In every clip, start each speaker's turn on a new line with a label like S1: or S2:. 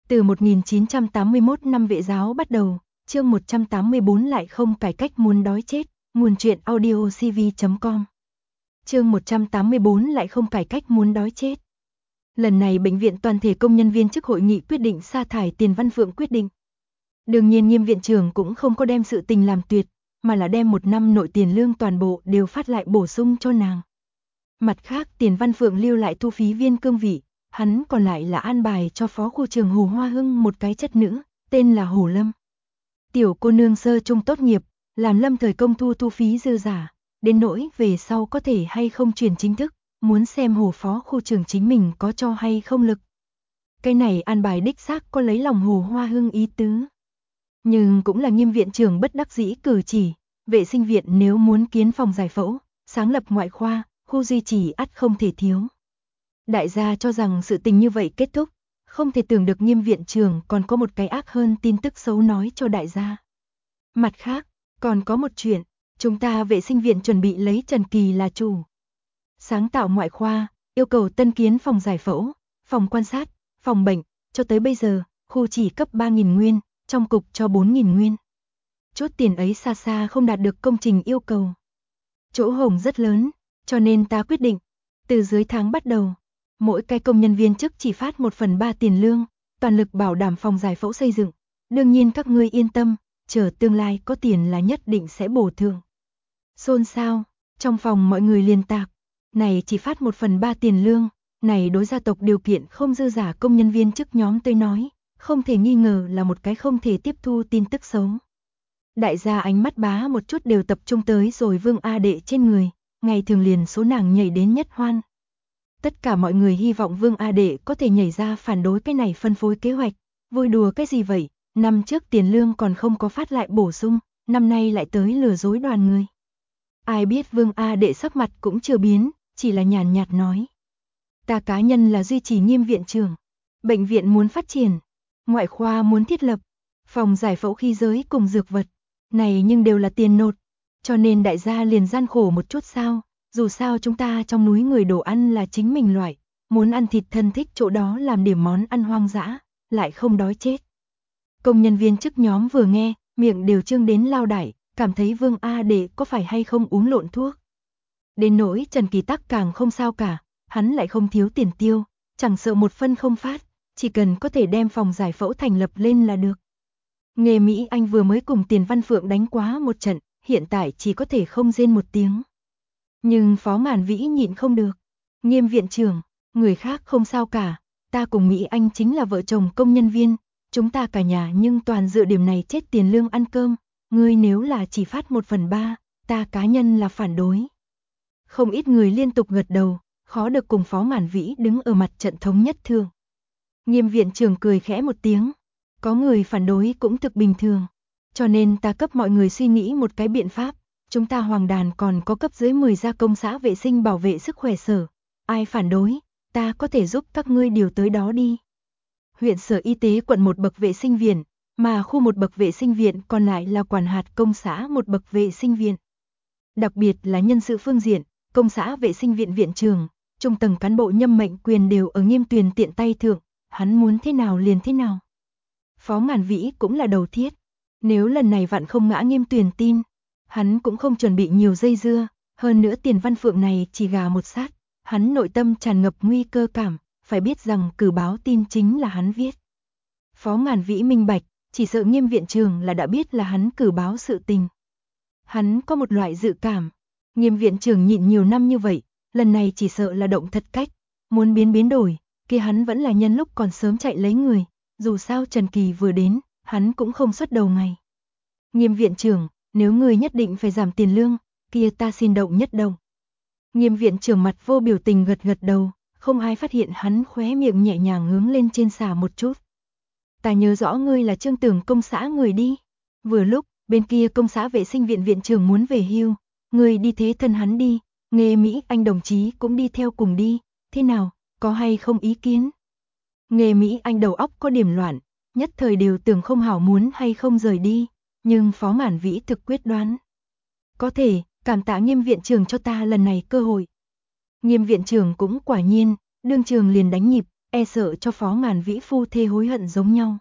S1: Từ 1981 năm vệ giáo bắt đầu, chương 184 lại không cải cách muốn đói chết, nguồn truyện audio cv.com. Chương 184 lại không cải cách muốn đói chết. Lần này bệnh viện toàn thể công nhân viên chức hội nghị quyết định sa thải Tiền Văn Phượng quyết định. Đương nhiên Nghiêm viện trưởng cũng không có đem sự tình làm tuyệt, mà là đem 1 năm nội tiền lương toàn bộ đều phát lại bổ sung cho nàng. Mặt khác Tiền Văn Phượng lưu lại thu phí viên cương vị, hắn còn lại là an bài cho phó khu trường Hồ Hoa Hưng một cái chất nữ, tên là Hồ Lâm. Tiểu cô nương sơ trung tốt nghiệp, làm lâm thời công thu phí dư giả, đến nỗi về sau có thể hay không chuyển chính thức, muốn xem Hồ phó khu trường chính mình có cho hay không lực. Cái này an bài đích xác có lấy lòng Hồ Hoa Hưng ý tứ. Nhưng cũng là Nghiêm viện trưởng bất đắc dĩ cử chỉ, vệ sinh viện nếu muốn kiến phòng giải phẫu, sáng lập ngoại khoa, khu duy trì ắt không thể thiếu. Đại gia cho rằng sự tình như vậy kết thúc, không thể tưởng được Nghiêm viện trưởng còn có một cái ác hơn tin tức xấu nói cho đại gia. Mặt khác, còn có một chuyện, chúng ta vệ sinh viện chuẩn bị lấy Trần Kỳ là chủ. Sáng tạo ngoại khoa, yêu cầu tân kiến phòng giải phẫu, phòng quan sát, phòng bệnh, cho tới bây giờ, khu chỉ cấp 3.000 nguyên, trong cục cho 4.000 nguyên. Chốt tiền ấy xa xa không đạt được công trình yêu cầu. Chỗ hổng rất lớn, cho nên ta quyết định, từ dưới tháng bắt đầu, mỗi cái công nhân viên chức chỉ phát 1/3 tiền lương, toàn lực bảo đảm phòng giải phẫu xây dựng. Đương nhiên các ngươi yên tâm, chờ tương lai có tiền là nhất định sẽ bổ thưởng. Xôn xao, trong phòng mọi người liên tạc, này chỉ phát 1/3 tiền lương, này đối gia tộc điều kiện không dư giả công nhân viên chức nhóm tới nói, không thể nghi ngờ là một cái không thể tiếp thu tin tức xấu. Đại gia ánh mắt bá một chút đều tập trung tới rồi Vương A Đệ trên người, ngày thường liền số nàng nhảy đến nhất hoan. Tất cả mọi người hy vọng Vương A Đệ có thể nhảy ra phản đối cái này phân phối kế hoạch, vui đùa cái gì vậy, năm trước tiền lương còn không có phát lại bổ sung, năm nay lại tới lừa dối đoàn người. Ai biết Vương A Đệ sắc mặt cũng chưa biến, chỉ là nhàn nhạt nói. Ta cá nhân là duy trì Nghiêm viện trưởng, bệnh viện muốn phát triển, ngoại khoa muốn thiết lập, phòng giải phẫu khí giới cùng dược vật, này nhưng đều là tiền nột, cho nên đại gia liền gian khổ một chút sao, dù sao chúng ta trong núi người đồ ăn là chính mình loại, muốn ăn thịt thân thích chỗ đó làm điểm món ăn hoang dã, lại không đói chết. Công nhân viên chức nhóm vừa nghe, miệng đều trương đến lao đải, cảm thấy Vương A Đệ có phải hay không uống lộn thuốc. Đến nỗi Trần Kỳ Tắc càng không sao cả, hắn lại không thiếu tiền tiêu, chẳng sợ một phân không phát, chỉ cần có thể đem phòng giải phẫu thành lập lên là được. Nghề Mỹ Anh vừa mới cùng Tiền Văn Phượng đánh quá một trận, hiện tại chỉ có thể không rên một tiếng. Nhưng Phó Màn Vĩ nhịn không được. Nghiêm viện trưởng, người khác không sao cả, ta cùng Mỹ Anh chính là vợ chồng công nhân viên, chúng ta cả nhà nhưng toàn dựa điểm này chết tiền lương ăn cơm, ngươi nếu là chỉ phát 1/3, ta cá nhân là phản đối. Không ít người liên tục gật đầu, khó được cùng Phó Màn Vĩ đứng ở mặt trận thống nhất thường. Nghiêm viện trưởng cười khẽ một tiếng, có người phản đối cũng thực bình thường, cho nên ta cấp mọi người suy nghĩ một cái biện pháp, chúng ta Hoàng Đàn còn có cấp dưới 10 gia công xã vệ sinh bảo vệ sức khỏe sở, ai phản đối, ta có thể giúp các ngươi điều tới đó đi. Huyện sở y tế quận 1 bậc vệ sinh viện, mà khu 1 bậc vệ sinh viện còn lại là quản hạt công xã 1 bậc vệ sinh viện. Đặc biệt là nhân sự phương diện, công xã vệ sinh viện viện trưởng, trung tầng cán bộ nhâm mệnh quyền đều ở Nghiêm Tuyền tiện tay thượng, hắn muốn thế nào liền thế nào. Phó Màn Vĩ cũng là đầu thiết, nếu lần này vạn không ngã Nghiêm Tuyền tin, hắn cũng không chuẩn bị nhiều dây dưa, hơn nữa Tiền Văn Phượng này chỉ gà một sát, hắn nội tâm tràn ngập nguy cơ cảm, phải biết rằng cử báo tin chính là hắn viết. Phó Màn Vĩ minh bạch, chỉ sợ Nghiêm viện trưởng là đã biết là hắn cử báo sự tình. Hắn có một loại dự cảm, Nghiêm viện trưởng nhịn nhiều năm như vậy, lần này chỉ sợ là động thật cách, muốn biến đổi, kia hắn vẫn là nhân lúc còn sớm chạy lấy người, dù sao Trần Kỳ vừa đến, hắn cũng không xuất đầu ngày. Nghiêm viện trưởng, nếu người nhất định phải giảm tiền lương, kia ta xin động nhất đồng. Nghiêm viện trưởng mặt vô biểu tình gật đầu, không ai phát hiện hắn khóe miệng nhẹ nhàng hướng lên trên xà một chút. Ta nhớ rõ ngươi là Trương Tưởng công xã người đi. Vừa lúc, bên kia công xã vệ sinh viện viện trưởng muốn về hưu, ngươi đi thế thân hắn đi, Nghề Mỹ Anh đồng chí cũng đi theo cùng đi, thế nào, có hay không ý kiến? Nghề Mỹ Anh đầu óc có điểm loạn, nhất thời đều tưởng không hảo muốn hay không rời đi, nhưng Phó Màn Vĩ thực quyết đoán. Có thể, cảm tạ Nghiêm viện trưởng cho ta lần này cơ hội. Nghiêm viện trưởng cũng quả nhiên, đương trường liền đánh nhịp, e sợ cho Phó Ngàn Vĩ phu thê hối hận giống nhau.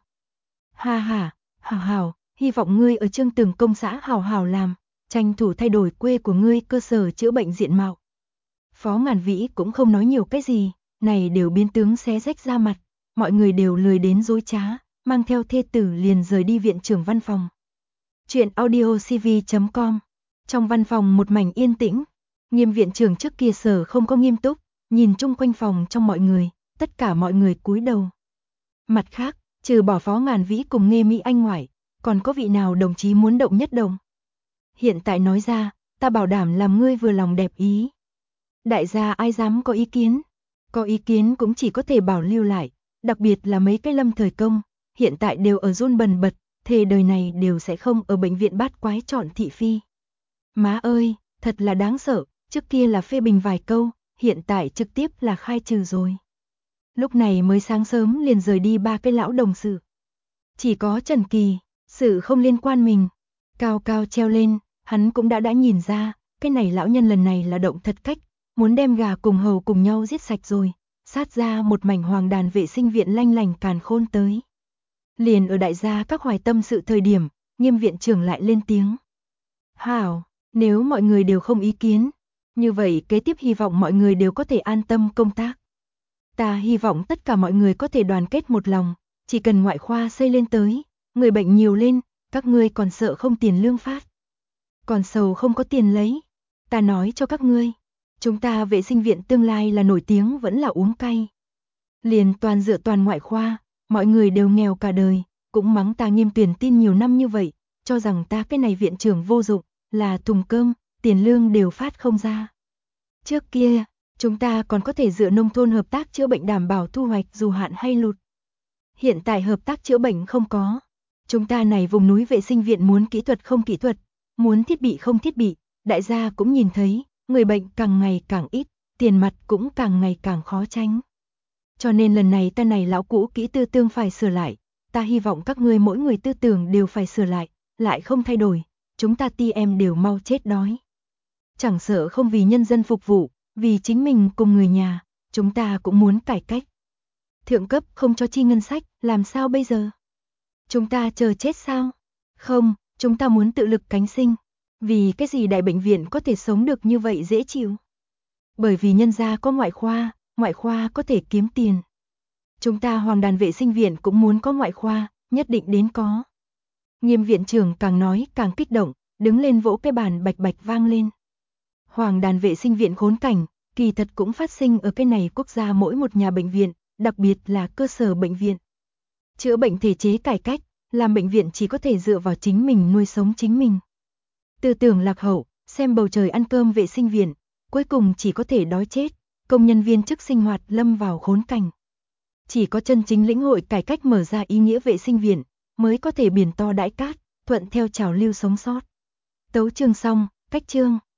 S1: Ha ha, Hảo Hảo, hy vọng ngươi ở Chương Tường công xã hảo hảo làm, tranh thủ thay đổi quê của ngươi cơ sở chữa bệnh diện mạo. Phó Ngàn Vĩ cũng không nói nhiều cái gì, này đều biến tướng xé rách ra mặt, mọi người đều lười đến dối trá, mang theo thê tử liền rời đi viện trưởng văn phòng. Chuyện audiocv.com. Trong văn phòng một mảnh yên tĩnh, Nghiêm viện trưởng trước kia sở không có nghiêm túc, nhìn chung quanh phòng trong mọi người, tất cả mọi người cúi đầu. Mặt khác, trừ bỏ Phó Ngàn Vĩ cùng Nghê Mỹ Anh ngoại, còn có vị nào đồng chí muốn động nhất động? Hiện tại nói ra, ta bảo đảm làm ngươi vừa lòng đẹp ý. Đại gia ai dám có ý kiến? Có ý kiến cũng chỉ có thể bảo lưu lại, đặc biệt là mấy cái Lâm Thời Công, hiện tại đều ở run bần bật, thề đời này đều sẽ không ở bệnh viện bát quái chọn thị phi. Má ơi, thật là đáng sợ, trước kia là phê bình vài câu, hiện tại trực tiếp là khai trừ rồi. Lúc này mới sáng sớm liền rời đi ba cái lão đồng sự. Chỉ có Trần Kỳ, sự không liên quan mình, cao cao treo lên, hắn cũng đã nhìn ra, cái này lão nhân lần này là động thật cách, muốn đem gà cùng hầu cùng nhau giết sạch rồi, sát ra một mảnh hoàng đàn vệ sinh viện lanh lành càn khôn tới. Liền ở đại gia các hoài tâm sự thời điểm, Nghiêm viện trưởng lại lên tiếng. Hảo, nếu mọi người đều không ý kiến, như vậy kế tiếp hy vọng mọi người đều có thể an tâm công tác. Ta hy vọng tất cả mọi người có thể đoàn kết một lòng, chỉ cần ngoại khoa xây lên tới, người bệnh nhiều lên, các ngươi còn sợ không tiền lương phát. Còn sầu không có tiền lấy. Ta nói cho các ngươi, chúng ta vệ sinh viện tương lai là nổi tiếng vẫn là uống cay. Liền toàn dựa toàn ngoại khoa, mọi người đều nghèo cả đời, cũng mắng ta Nghiêm tuyển tin nhiều năm như vậy, cho rằng ta cái này viện trưởng vô dụng, là thùng cơm, tiền lương đều phát không ra. Trước kia, chúng ta còn có thể dựa nông thôn hợp tác chữa bệnh đảm bảo thu hoạch dù hạn hay lụt. Hiện tại hợp tác chữa bệnh không có. Chúng ta này vùng núi vệ sinh viện muốn kỹ thuật không kỹ thuật, muốn thiết bị không thiết bị, đại gia cũng nhìn thấy, người bệnh càng ngày càng ít, tiền mặt cũng càng ngày càng khó tránh. Cho nên lần này ta này lão cũ kỹ tư tưởng phải sửa lại, ta hy vọng các ngươi mỗi người tư tưởng đều phải sửa lại không thay đổi, chúng ta ti em đều mau chết đói. Chẳng sợ không vì nhân dân phục vụ, vì chính mình cùng người nhà, chúng ta cũng muốn cải cách. Thượng cấp không cho chi ngân sách, làm sao bây giờ? Chúng ta chờ chết sao? Không, chúng ta muốn tự lực cánh sinh. Vì cái gì đại bệnh viện có thể sống được như vậy dễ chịu? Bởi vì nhân gia có ngoại khoa có thể kiếm tiền. Chúng ta hoàng đàn vệ sinh viện cũng muốn có ngoại khoa, nhất định đến có. Nghiêm viện trưởng càng nói càng kích động, đứng lên vỗ cái bàn bạch bạch vang lên. Hoàng đàn vệ sinh viện khốn cảnh, kỳ thật cũng phát sinh ở cái này quốc gia mỗi một nhà bệnh viện, đặc biệt là cơ sở bệnh viện. Chữa bệnh thể chế cải cách, làm bệnh viện chỉ có thể dựa vào chính mình nuôi sống chính mình. Tư tưởng lạc hậu, xem bầu trời ăn cơm vệ sinh viện, cuối cùng chỉ có thể đói chết, công nhân viên chức sinh hoạt lâm vào khốn cảnh. Chỉ có chân chính lĩnh hội cải cách mở ra ý nghĩa vệ sinh viện, mới có thể biển to đãi cát, thuận theo trào lưu sống sót. Tấu chương xong, cách chương.